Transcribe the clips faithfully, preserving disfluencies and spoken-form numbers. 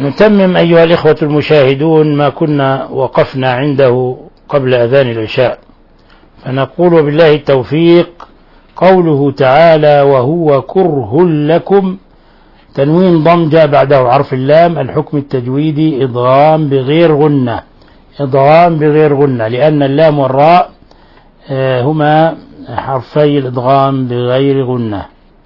نتمم أيها الإخوة المشاهدون ما كنا وقفنا عنده قبل أذان العشاء، فنقول بالله التوفيق. قوله تعالى وهو كره لكم، تنوين ضم جاء بعده حرف اللام. الحكم التجويدي إضغام بغير غنة، إضغام بغير غنة، لأن اللام والراء هما حرفي الإضغام بغير غنة.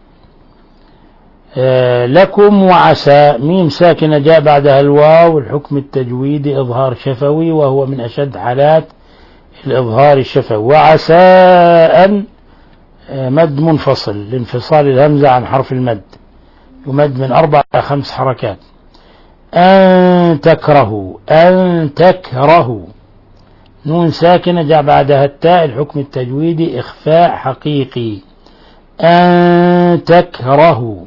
لكم وعسى، ميم ساكنة جاء بعدها الواو. الحكم التجويدي إظهار شفوي، وهو من أشد حالات الإظهار الشفوي. وعسى أن مد منفصل لانفصال الهمزة عن حرف المد، يمد من أربع إلى خمس حركات. أن تكرهوا، أن تكرهوا، نون ساكنة جاء بعدها التاء. الحكم التجويدي إخفاء حقيقي. أن تكرهوا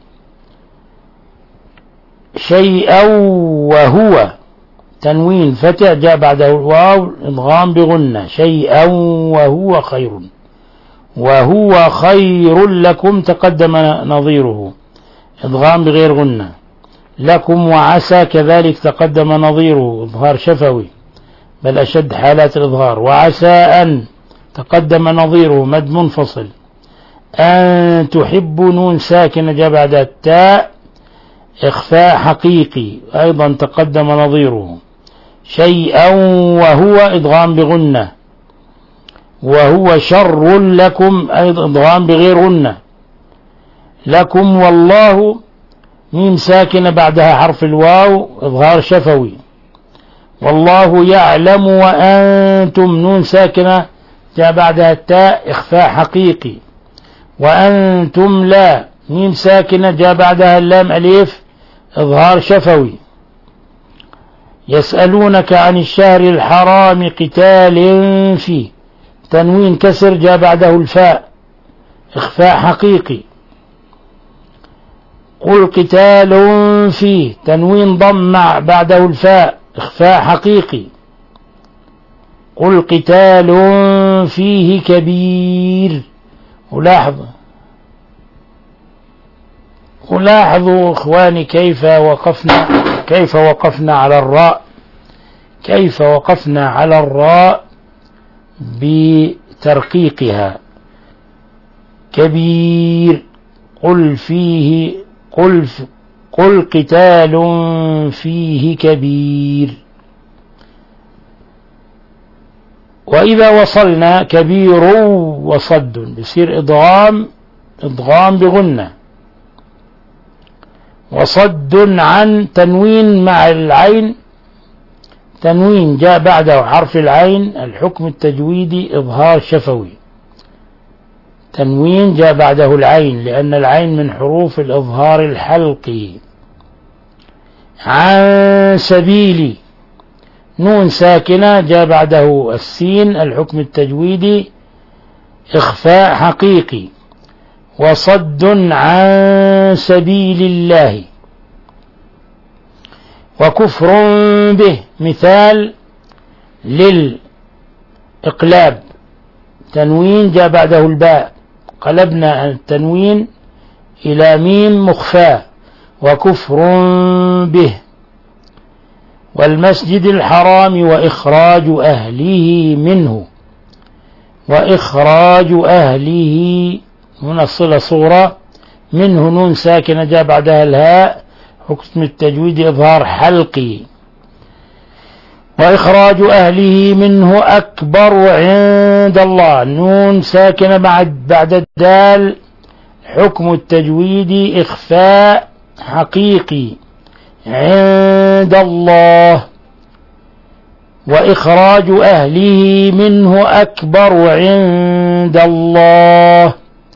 شيئا، وهو تنوين فتح جاء بعده الواو إضغام بغنة. شيئا وهو خير، وهو خير لكم تقدم نظيره إضغام بغير غنة. لكم وعسى كذلك تقدم نظيره إظهار شفوي، بل أشد حالات الإظهار. وعسى أن تقدم نظيره مد منفصل. أن تحب نون ساكنة جاء بعد التاء إخفاء حقيقي، أيضا تقدم نظيره. شيئا وهو إضغام بغنة. وهو شر لكم أيضا إضغام بغير غنة. لكم والله ميم ساكنة بعدها حرف الواو إظهار شفوي. والله يعلم وأنتم نون ساكنة جاء بعدها التاء إخفاء حقيقي. وأنتم لا ميم ساكنة جاء بعدها اللام أليف إظهار شفوي. يسألونك عن الشهر الحرام قتال فيه، تنوين كسر جاء بعده الفاء إخفاء حقيقي. قل قتال فيه، تنوين ضم بعده الفاء إخفاء حقيقي. قل قتال فيه كبير. ولاحظوا ولاحظوا إخواني كيف وقفنا كيف وقفنا على الراء كيف وقفنا على الراء بترقيقها. كبير. قل فيه قل قل قتال فيه كبير. وإذا وصلنا كبير وصد بصير إضغام إضغام بغنة. وصد عن تنوين مع العين، تنوين جاء بعده حرف العين. الحكم التجويدي إظهار شفوي. تنوين جاء بعده العين لأن العين من حروف الإظهار الحلقي. عن سبيلي نون ساكنة جاء بعده السين. الحكم التجويدي إخفاء حقيقي. وصد عن سبيل الله. وكفر به مثال للإقلاب، تنوين جاء بعده الباء، قلبنا التنوين إلى ميم مخفاة. وكفر به. والمسجد الحرام وإخراج أهله منه. وإخراج أهله هنا الصلة صورة. منه نون ساكنة جاء بعدها الهاء. حكم التجويد إظهار حلقي. وإخراج أهله منه أكبر عند الله، نون ساكنة بعد بعد الدال. حكم التجويد إخفاء حقيقي. عند الله. وإخراج أهله منه أكبر عند الله.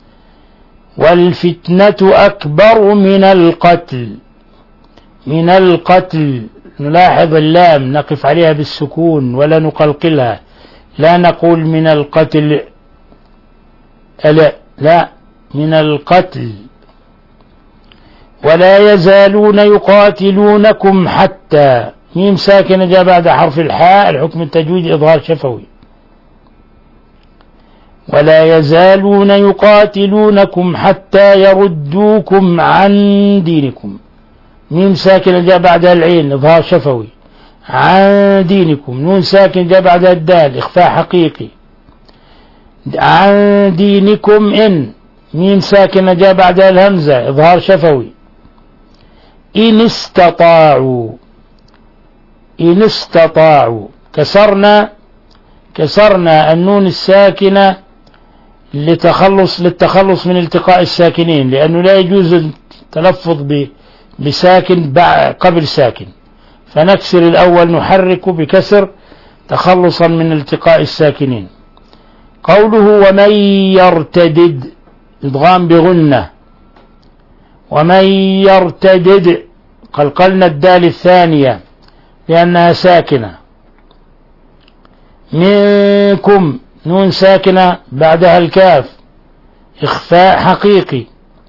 والفتنة أكبر من القتل. من القتل نلاحظ اللام نقف عليها بالسكون ولا نقلقلها، لا نقول من القتل، لا, لا من القتل. ولا يزالون يقاتلونكم حتى ميم ساكنة جاء بعد حرف الحاء. الحكم التجويد إظهار شفوي. ولا يزالون يقاتلونكم حتى يردوكم عن دينكم. ميم ساكنة جاء بعدها العين إظهار شفوي. عن دينكم نون ساكن جاء بعدها الدال إخفاء حقيقي. عن دينكم إن ميم ساكنة جاء بعدها الهمزة إظهار شفوي. إن استطاعوا إن استطاعوا كسرنا كسرنا النون الساكنة لتخلص للتخلص من التقاء الساكنين، لأنه لا يجوز التلفظ بساكن قبل ساكن، فنكسر الأول نحرك بكسر تخلصا من التقاء الساكنين. قوله ومن يرتدد إدغام بغنة. ومن يرتدد قلقلنا الدال الثانية لأنها ساكنة. منكم نون ساكنة بعدها الكاف إخفاء حقيقي.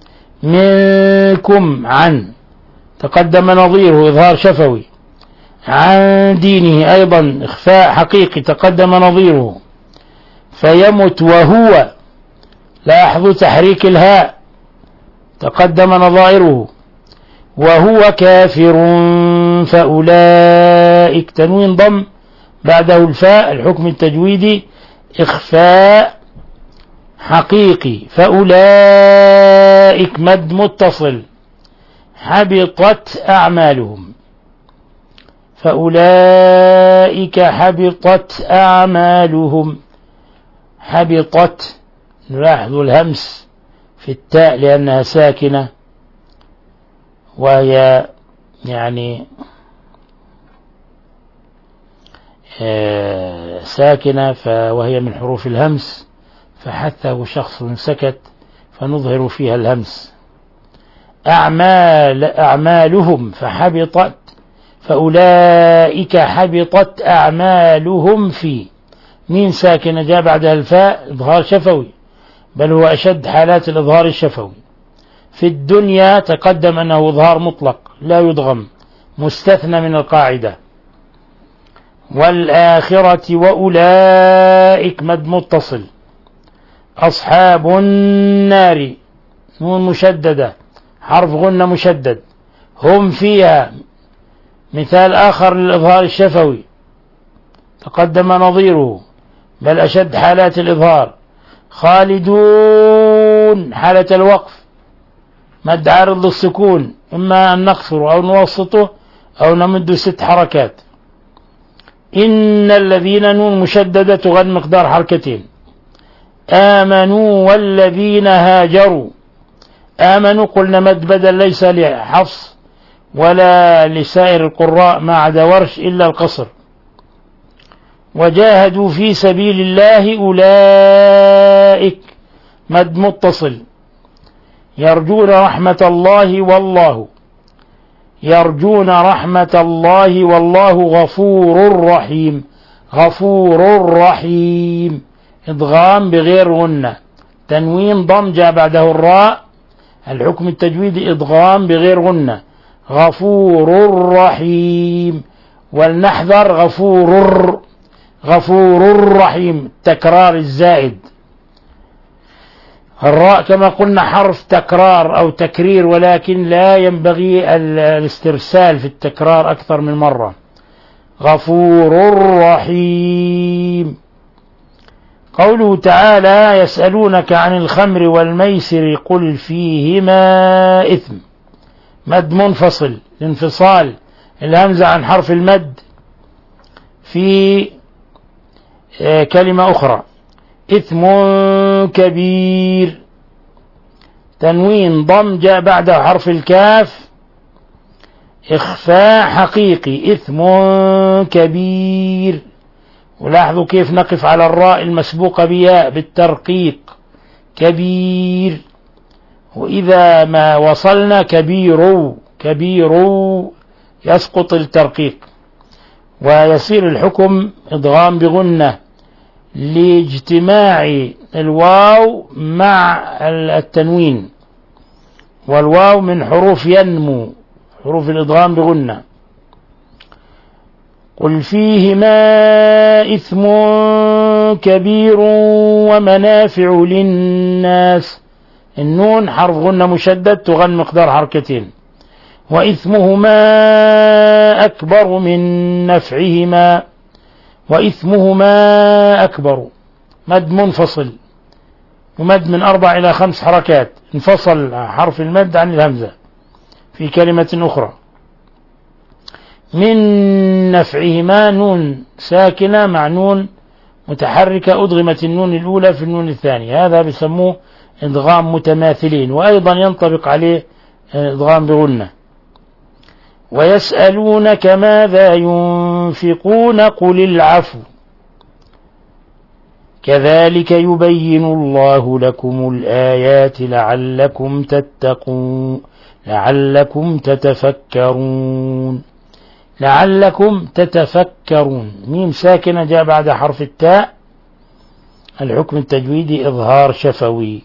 منكم عن تقدم نظيره إظهار شفوي. عن دينه أيضا إخفاء حقيقي تقدم نظيره. فيمت وهو لاحظوا تحريك الهاء تقدم نظائره. وهو كافر فأولئك تنوين ضم بعده الفاء الحكم التجويدي إخفاء حقيقي. فأولئك مد متصل حبطت أعمالهم. فأولئك حبطت أعمالهم. حبطت نلاحظ الهمس في التاء لأنها ساكنة، وهي يعني ساكنة وهي من حروف الهمس، فحثه شخص سكت فنظهر فيها الهمس. أعمال أعمالهم فحبطت. فأولئك حبطت أعمالهم في مين ساكنة جاء بعدها الفاء إظهار شفوي، بل هو أشد حالات الإظهار الشفوي. في الدنيا تقدم أنه إظهار مطلق لا يدغم مستثنى من القاعدة. والآخرة وأولئك مد متصل. أصحاب النار نون مشددة حرف غنة مشدد. هم فيها مثال آخر للإظهار الشفوي تقدم نظيره بل أشد حالات الإظهار. خالدون حالة الوقف مد عارض للسكون، إما أن نقصر أو نوسطه أو نمد ست حركات. إن الذين نون مشددة تغن مقدار حركتين. آمنوا والذين هاجروا. آمنوا قلنا مد بدل ليس لحفص ولا لسائر القراء ما عدا ورش إلا القصر. وجاهدوا في سبيل الله أولئك مد متصل. يرجون رحمة الله والله يرجون رحمة الله والله غفور رحيم. غفور رحيم إدغام بغير غنة تنوين ضم جاء بعده الراء الحكم التجويدي إدغام بغير غنة. غفور رحيم. ولنحذر غفور غفور رحيم تكرار الزائد. الراء كما قلنا حرف تكرار أو تكرير، ولكن لا ينبغي الاسترسال في التكرار أكثر من مرة. غفور رحيم. قوله تعالى يسألونك عن الخمر والميسر قل فيهما إثم مد منفصل لانفصال الهمزة عن حرف المد في كلمة أخرى. إثم كبير تنوين ضم جاء بعده حرف الكاف إخفاء حقيقي. إثم كبير. ولاحظوا كيف نقف على الراء المسبوقة بياء بالترقيق كبير، وإذا ما وصلنا كبير كبير يسقط الترقيق ويصير الحكم إدغام بغنة لاجتماع الواو مع التنوين، والواو من حروف ينمو حروف الإدغام بغنة. قل فيهما إثم كبير ومنافع للناس. النون حرف غنة مشدد تغن مقدار حركتين. وإثمهما أكبر من نفعهما. وإثمهما أكبر، مد منفصل، ومد من أربع إلى خمس حركات، انفصل حرف المد عن الهمزة في كلمة أخرى. من نفعهما نون ساكنة مع نون متحركة، أدغمت النون الأولى في النون الثانية، هذا بيسموه إدغام متماثلين، وأيضا ينطبق عليه إدغام بغنة. ويسألونك ماذا ينفقون قل العفو كذلك يبين الله لكم الآيات لعلكم تتقون لعلكم تتفكرون. لعلكم تتفكرون، ميم ساكنة جاء بعد حرف التاء، الحكم التجويدي إظهار شفوي.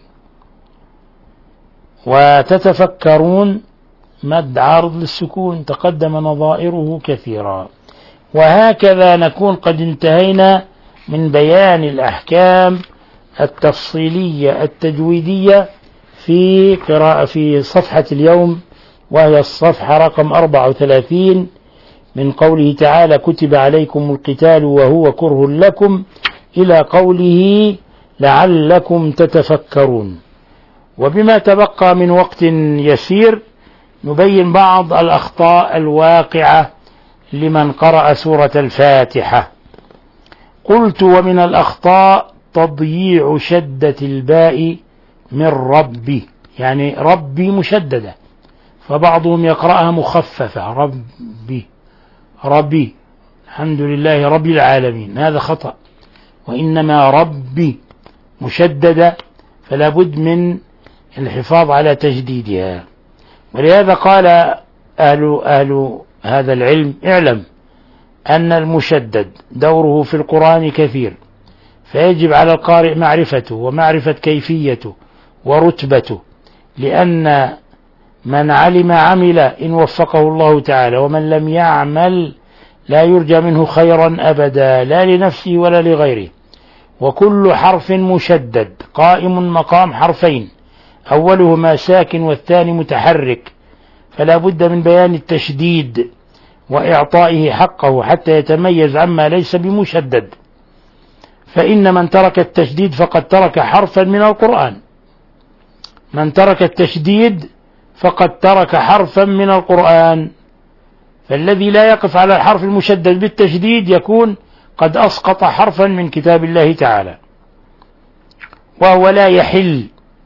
وتتفكرون مد عارض للسكون، تقدم نظائره كثيرا. وهكذا نكون قد انتهينا من بيان الأحكام التفصيلية التجويدية في قراءة في صفحة اليوم، وهي الصفحة رقم أربعة وثلاثين من قوله تعالى كتب عليكم القتال وهو كره لكم إلى قوله لعلكم تتفكرون. وبما تبقى من وقت يسير نبين بعض الأخطاء الواقعة لمن قرأ سورة الفاتحة. قلت ومن الأخطاء تضييع شدة الباء من ربي، يعني ربي مشددة، فبعضهم يقرأها مخففة ربي ربي الحمد لله رب العالمين، هذا خطأ، وإنما ربي مشددة، فلا بد من الحفاظ على تجديدها. ولهذا قال أهل, أهل هذا العلم اعلم أن المشدد دوره في القرآن كثير، فيجب على القارئ معرفته ومعرفة كيفيته ورتبته، لأن من علم عمل إن وفقه الله تعالى، ومن لم يعمل لا يرجى منه خيرا أبدا، لا لنفسه ولا لغيره. وكل حرف مشدد قائم مقام حرفين، أولهما ساكن والثاني متحرك، فلا بد من بيان التشديد وإعطائه حقه حتى يتميز عما ليس بمشدد. فإن من ترك التشديد فقد ترك حرفا من القرآن، من ترك التشديد فقد ترك حرفا من القرآن. فالذي لا يقف على الحرف المشدد بالتشديد يكون قد أسقط حرفا من كتاب الله تعالى، وهو لا يحل.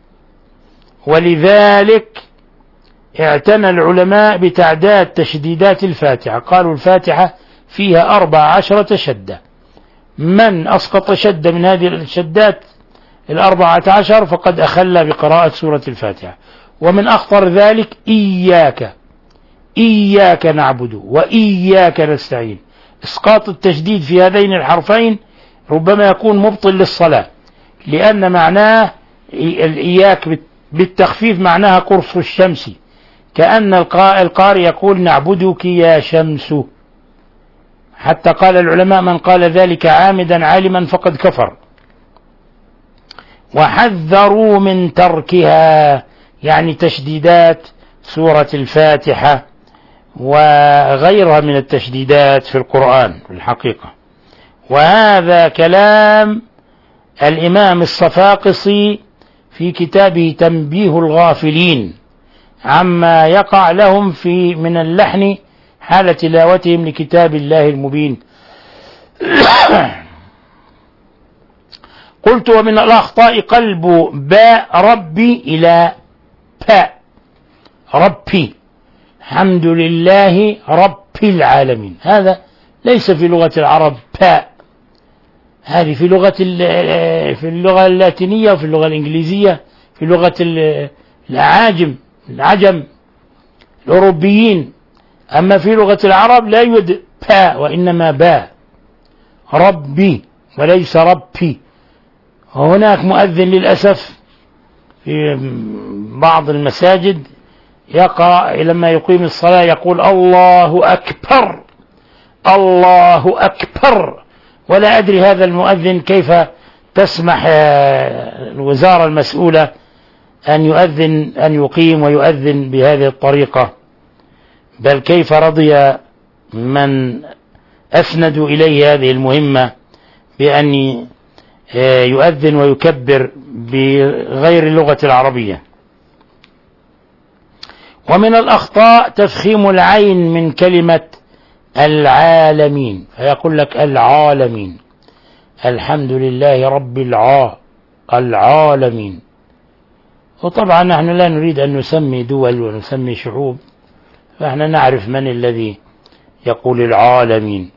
ولذلك اعتنى العلماء بتعداد تشديدات الفاتحة، قالوا الفاتحة فيها أربع عشرة شدة، من أسقط شدة من هذه الشدات الأربعة عشر فقد أخل بقراءة سورة الفاتحة. ومن أخطر ذلك إياك إياك نعبد وإياك نستعين، إسقاط التشديد في هذين الحرفين ربما يكون مبطل للصلاة، لأن معناه الإياك بالتخفيف معناها قرص الشمس، كأن القارئ يقول نعبدك يا شمس، حتى قال العلماء من قال ذلك عامدا عالما فقد كفر. وحذروا من تركها، يعني تشديدات سورة الفاتحة وغيرها من التشديدات في القرآن في الحقيقة. وهذا كلام الإمام الصفاقسي في كتابه تنبيه الغافلين عما يقع لهم في من اللحن حال تلاوتهم لكتاب الله المبين. قلت ومن الأخطاء قلب باء ربي إلى باء ربي، الحمد لله رب العالمين، هذا ليس في لغة العرب باء، هذه في لغة في اللغة اللاتينية وفي اللغة الإنجليزية، في لغة الأعاجم العجم الأوروبيين. أما في لغة العرب لا يوجد باء وإنما باء ربي وليس ربي. وهناك مؤذن للأسف في بعض المساجد يقرأ لما يقيم الصلاة يقول الله أكبر الله أكبر، ولا أدري هذا المؤذن كيف تسمح الوزارة المسؤولة أن يؤذن أن يقيم ويؤذن بهذه الطريقة. بل كيف رضي من أسندوا إليه هذه المهمة بأن يؤذن ويكبر بغير اللغة العربية. ومن الأخطاء تفخيم العين من كلمة العالمين، فيقول لك العالمين، الحمد لله رب الع العالمين. وطبعا نحن لا نريد أن نسمي دول ونسمي شعوب، فإحنا نعرف من الذي يقول العالمين.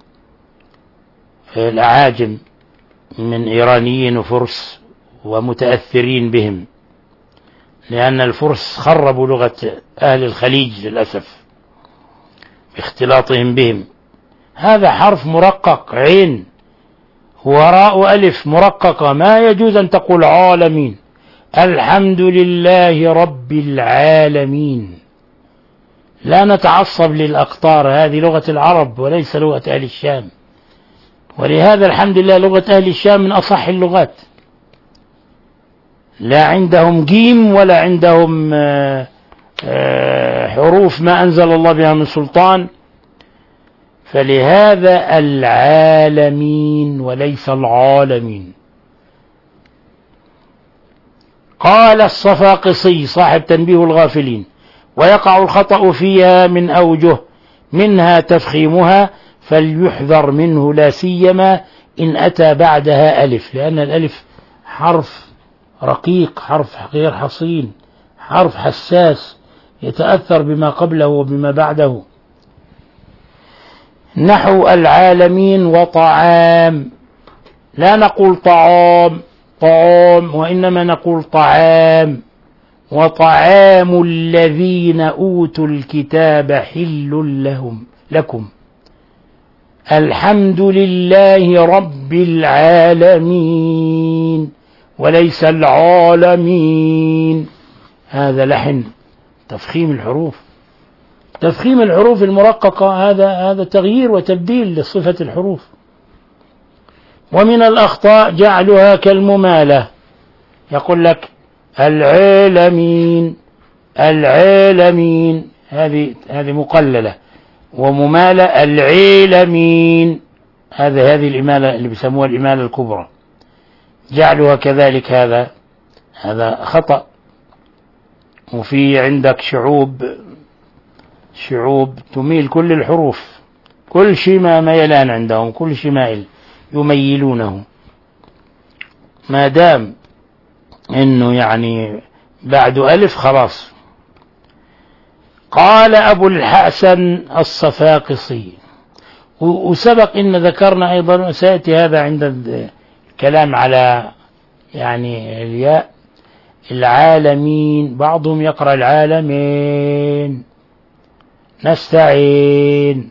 الأعاجم من إيرانيين وفرس ومتأثرين بهم، لأن الفرس خربوا لغة أهل الخليج للأسف باختلاطهم بهم. هذا حرف مرقق عين وراء ألف مرققة، ما يجوز أن تقول عالمين. الحمد لله رب العالمين. لا نتعصب للأقطار، هذه لغة العرب وليس لغة أهل الشام، ولهذا الحمد لله لغة أهل الشام من أصح اللغات، لا عندهم جيم ولا عندهم حروف ما أنزل الله بها من سلطان، فلهذا العالمين وليس العالمين. قال الصفاقسي صاحب تنبيه الغافلين: ويقع الخطأ فيها من أوجه، منها تفخيمها فليحذر منه، لا سيما إن أتى بعدها ألف، لأن الألف حرف رقيق، حرف غير حصين، حرف حساس يتأثر بما قبله وبما بعده. نحو العالمين وطعام، لا نقول طعام طعام وإنما نقول طعام. وطعام الذين أوتوا الكتاب حل لهم لكم الحمد لله رب العالمين وليس العالمين. هذا لحن تفخيم الحروف، تفخيم الحروف المرققة، هذا هذا تغيير وتبديل لصفة الحروف. ومن الأخطاء جعلها كالممالة، يقول لك العالمين العالمين، هذه هذه مقللة، وممالة العالمين، هذا هذه الإمالة اللي بيسموها الإمالة الكبرى، جعلها كذلك، هذا هذا خطأ. وفي عندك شعوب شعوب تميل كل الحروف، كل شيء ما ميلان عندهم، كل شيء مائل يميلونه، ما دام انه يعني بعد ألف خلاص. قال أبو الحسن الصفاقسي، وسبق إن ذكرنا أيضا، سيأتي هذا عند الكلام على يعني الياء، العالمين، بعضهم يقرأ العالمين، نستعين،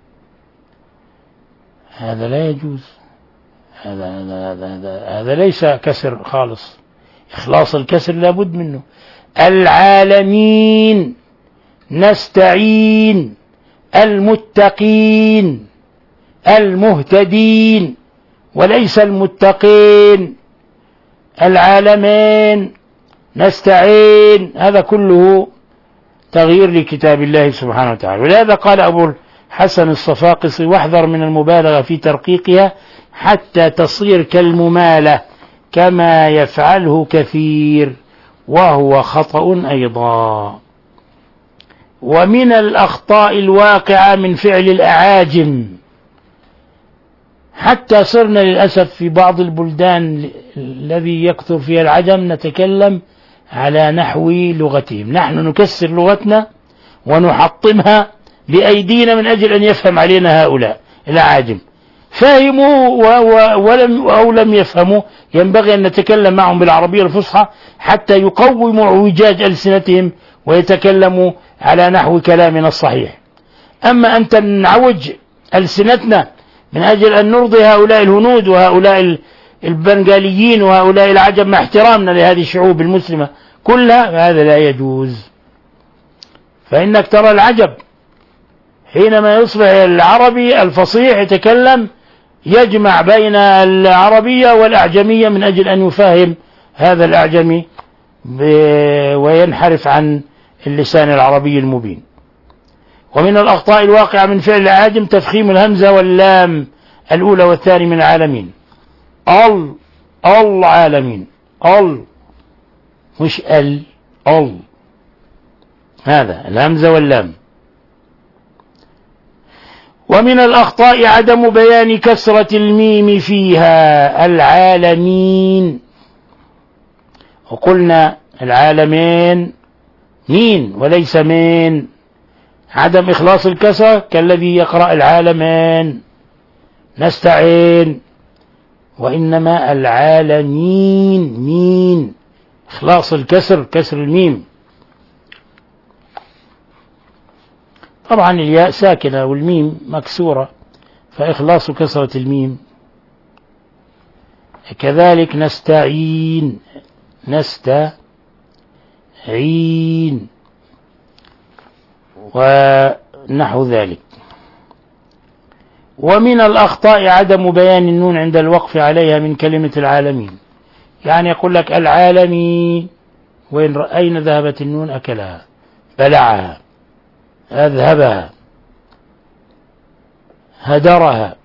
هذا لا يجوز، هذا هذا هذا هذا, هذا ليس كسر خالص، إخلاص الكسر لابد منه. العالمين، نستعين، المتقين، المهتدين، وليس المتقين. العالمين، نستعين، هذا كله تغيير لكتاب الله سبحانه وتعالى. ولهذا قال أبو الحسن الصفاقسي: واحذر من المبالغة في ترقيقها حتى تصير كالممالة كما يفعله كثير، وهو خطأ أيضا. ومن الأخطاء الواقعة من فعل الأعاجم، حتى صرنا للأسف في بعض البلدان الذي يكثر فيها العجم نتكلم على نحو لغتهم، نحن نكسر لغتنا ونحطمها بأيدينا من أجل أن يفهم علينا هؤلاء الأعاجم. فهموا ولم أو لم يفهموا، ينبغي أن نتكلم معهم بالعربية الفصحى حتى يقوموا اعوجاج ألسنتهم ويتكلموا على نحو كلامنا الصحيح. أما أن نعوج ألسنتنا من أجل أن نرضي هؤلاء الهنود وهؤلاء البنغاليين وهؤلاء العجم مع احترامنا لهذه الشعوب المسلمة كلها، هذا لا يجوز. فإنك ترى العجب حينما يصبح العربي الفصيح يتكلم يجمع بين العربية والأعجمية من أجل أن يفهم هذا الأعجمي وينحرف عن اللسان العربي المبين. ومن الأخطاء الواقعة من فعل العاجم تفخيم الهمزة واللام الأولى والثاني من العالمين. ال العالمين، ال مش ال ال، هذا الهمزة واللام. ومن الأخطاء عدم بيان كسرة الميم فيها، العالمين، وقلنا العالمين مين وليس مين، عدم إخلاص الكسرة كالذي يقرأ العالمين نستعين، وإنما العالمين مين، إخلاص الكسر، كسر الميم. طبعا الياء ساكنة والميم مكسورة، فإخلاص كسرة الميم. كذلك نستعين، نستعين ونحو ذلك. ومن الأخطاء عدم بيان النون عند الوقف عليها من كلمة العالمين، يعني يقول لك العالمين، وين أين ذهبت النون؟ أكلها، بلعها، أذهبها، هدرها.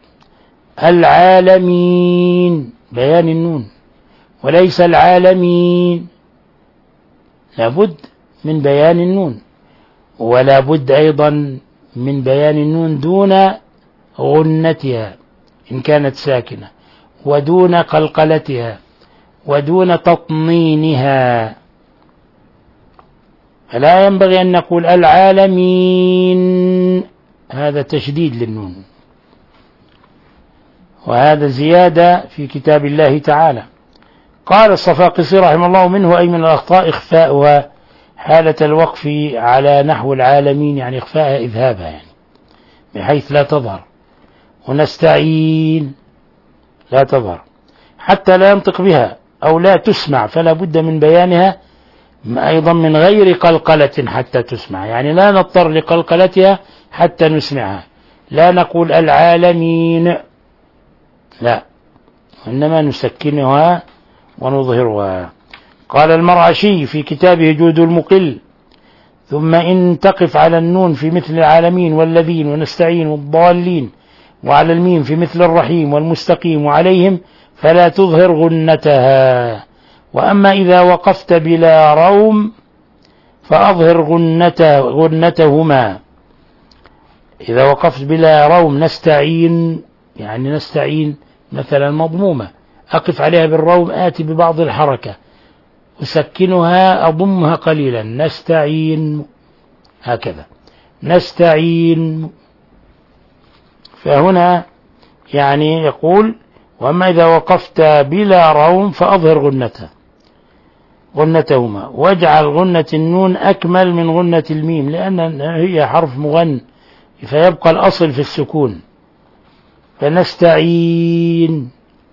العالمين بيان النون، وليس العالمين، لابد من بيان النون، ولا بد أيضا من بيان النون دون غنتها إن كانت ساكنة، ودون قلقلتها، ودون تطنينها. فلا ينبغي أن نقول العالمين، هذا تشديد للنون، وهذا زيادة في كتاب الله تعالى. قال الصفاقسي رحمه الله: منه أي من الأخطاء إخفاؤها حالة الوقف على نحو العالمين، يعني إخفاءها إذهابها، يعني بحيث لا تظهر. ونستعين لا تظهر حتى لا ينطق بها أو لا تسمع، فلا بد من بيانها أيضا من غير قلقلة حتى تسمع، يعني لا نضطر لقلقلتها حتى نسمعها. لا نقول العالمين، لا، وإنما نسكنها ونظهرها. قال المرعشي في كتابه جود المقل: ثم إن تقف على النون في مثل العالمين والذين ونستعين والضالين، وعلى الميم في مثل الرحيم والمستقيم وعليهم، فلا تظهر غنتها. وأما إذا وقفت بلا روم فأظهر غنته غنتهما. إذا وقفت بلا روم نستعين، يعني نستعين مثلا مضمومة، أقف عليها بالروم، آتي ببعض الحركة، أسكنها، أضمها قليلا، نستعين، هكذا نستعين. فهنا يعني يقول: وأما إذا وقفت بلا روم فأظهر غنتها غنتهما، واجعل غنة النون أكمل من غنة الميم، لأن هي حرف مغن، فيبقى الأصل في السكون. فنستعين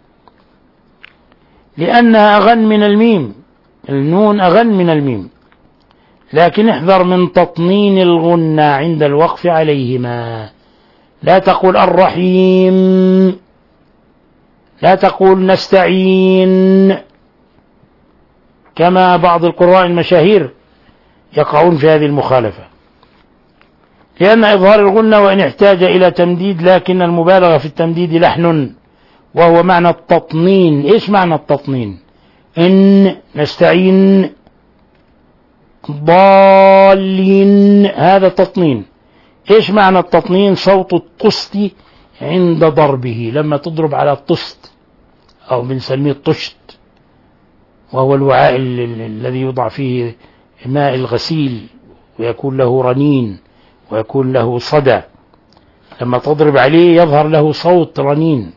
لأنها أغن من الميم، النون أغن من الميم، لكن احذر من تطنين الغنة عند الوقف عليهما. لا تقول الرحيم، لا تقول نستعين، كما بعض القراء المشاهير يقعون في هذه المخالفة، لأن إظهار الغنة وإن احتاج إلى تمديد، لكن المبالغة في التمديد لحن، وهو معنى التطنين. إيش معنى التطنين؟ إن نستعين ضالين، هذا تطنين. إيش معنى التطنين؟ صوت الطست عند ضربه، لما تضرب على الطست، أو بنسميه الطشت، وهو الوعاء الذي يوضع فيه ماء الغسيل ويكون له رنين ويكون له صدى، لما تضرب عليه يظهر له صوت رنين،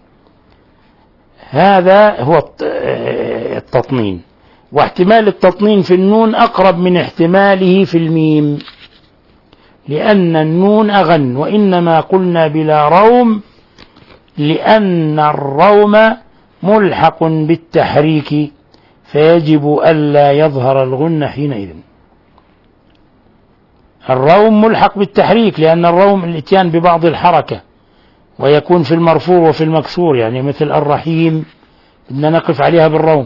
هذا هو التطنين. واحتمال التطنين في النون أقرب من احتماله في الميم، لأن النون أغن، وإنما قلنا بلا روم لأن الروم ملحق بالتحريك، فيجب ألا يظهر الغنة حينئذ. الروم ملحق بالتحريك، لأن الروم الاتيان ببعض الحركة، ويكون في المرفوع وفي المكسور، يعني مثل الرحيم بدنا نقف عليها بالروم،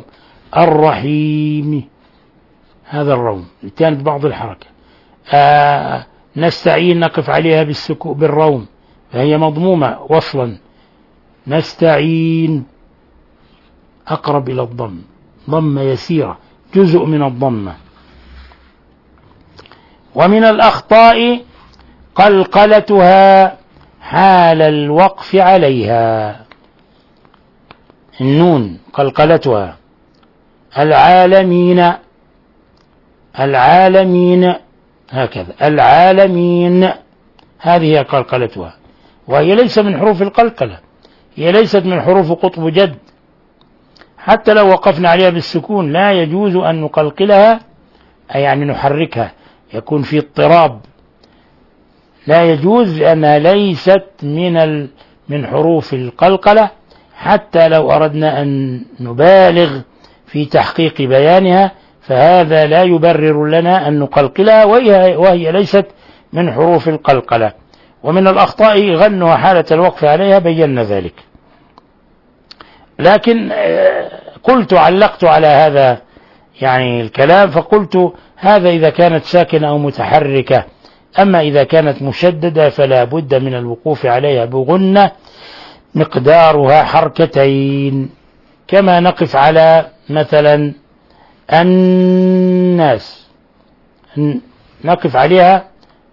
الرحيم، هذا الروم الاتيان ببعض الحركة. آه نستعين نقف عليها بالسكون بالروم فهي مضمومة وصلا. نستعين أقرب إلى الضم، ضمة يسيرة جزء من الضمة. ومن الأخطاء قلقلتها حال الوقف عليها، النون قلقلتها. العالمين، العالمين هكذا، العالمين هذه قلقلتها، وهي ليس من حروف القلقلة، هي ليست من حروف قطب جد. حتى لو وقفنا عليها بالسكون لا يجوز أن نقلقلها، أي يعني نحركها، يكون في اضطراب، لا يجوز لأنها ليست من ال من حروف القلقلة. حتى لو أردنا أن نبالغ في تحقيق بيانها فهذا لا يبرر لنا أن نقلقلها، وهي, وهي ليست من حروف القلقلة. ومن الأخطاء غنها حالة الوقف عليها، بينا ذلك. لكن قلت علقت على هذا يعني الكلام، فقلت هذا إذا كانت ساكنة أو متحركة، أما إذا كانت مشددة فلا بد من الوقوف عليها بغنة مقدارها حركتين، كما نقف على مثلا الناس، نقف عليها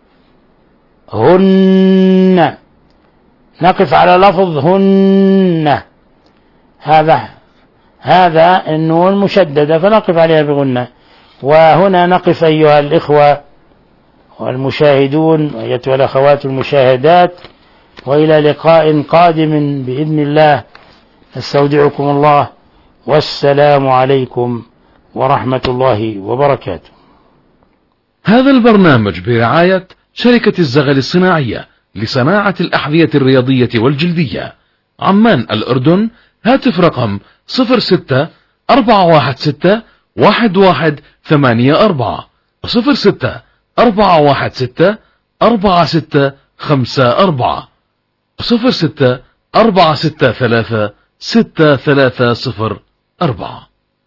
هن، نقف على لفظ هن، هذا هذا النون مشددة فنقف عليها بغنة. وهنا نقف أيها الإخوة والمشاهدون وأيتها الأخوات المشاهدات، وإلى لقاء قادم بإذن الله، نستودعكم الله، والسلام عليكم ورحمة الله وبركاته. هذا البرنامج برعاية شركة الزغل الصناعية لصناعة الأحذية الرياضية والجلدية، عمان الأردن. هاتف رقم صفر ستة أربعة واحد ستة واحد واحد ثمانية أربعة صفر ستة أربعة واحد ستة أربعة ستة خمسة أربعة صفر ستة أربعة ستة ثلاثة ستة ثلاثة صفر أربعة.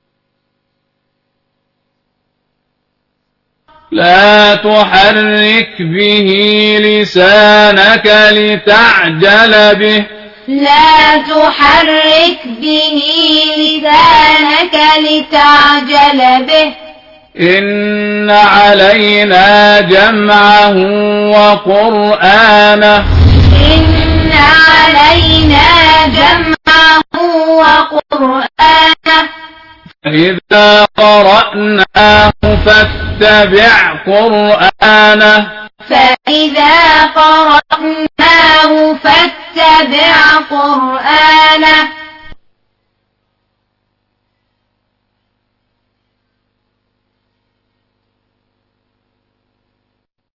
لا تحرك به لسانك لتعجل به، لا تحرك به لسانك لتعجل به، إن علينا جمعه وقرآنه، إن علينا جمعه وقرآنه، فإذا قرأناه فاتبع قرآنه، فإذا قرأناه فاتبع قرآنه.